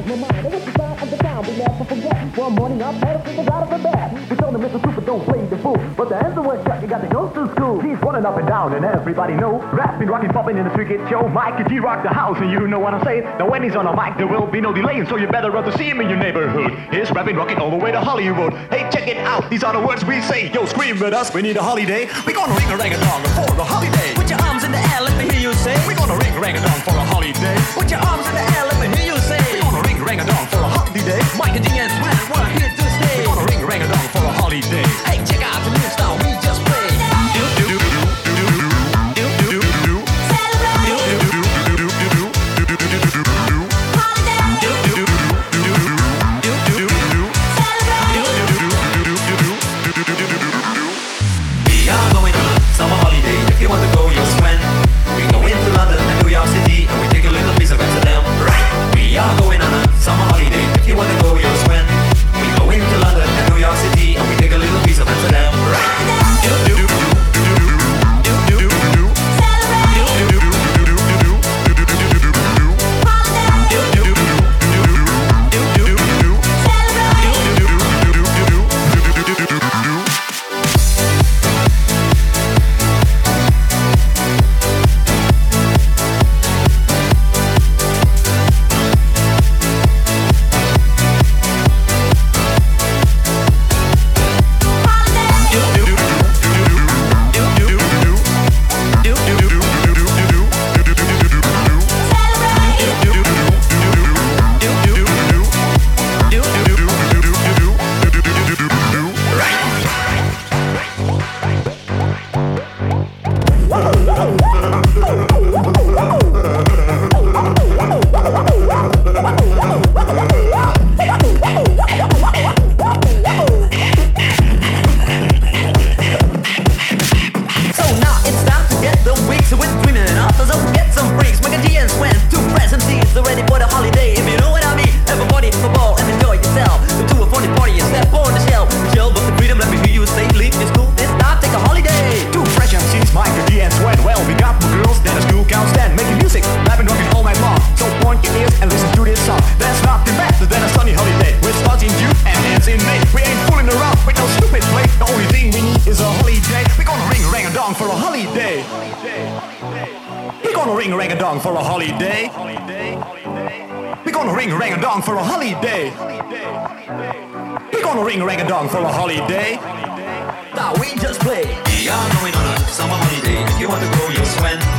my mind. And with the sign of the town, we never forget. One morning up, had a figure out of the bed. We told him Mr. Super don't play the fool, but the answer was shut. You got to go to school. He's running up and down, and everybody know. Rapping, rocking, popping in the street kid show. Mike and G rock the house, and you know what I'm saying. Now when he's on a mic, there will be no delay, so you better run to see him in your neighborhood. He's rapping, rocking all the way to Hollywood. Hey, check it out. These are the words we say. Yo, scream with us. We need a holiday. We're gonna ring a rang a dong for a holiday. Put your arms in the air, let me hear you say. We're gonna ring a rang a dong for a holiday. Put your arms in the air, let me hear you say. We're gonna ring a rang a dong for a holiday. Mike and D and Swan, we're here to stay. We're gonna ring a rang a dong for a holiday. Hey, check out the new style we just played. We are going on a summer holiday. If you want to go, you'll swim. We go into London and New York City, and we take a little piece of Amsterdam. Right. We are going on a summer holiday. If you want to go, you'll swim. We go into London and New York City, and we take a little piece of Amsterdam. Right. For a holiday. We're gonna ring a rang a dong for a holiday. We're gonna ring a rang a dong for a holiday. We're gonna ring a rang a dong for a holiday. Now we just played. We are going on a summer holiday. If you want to go, you'll swim.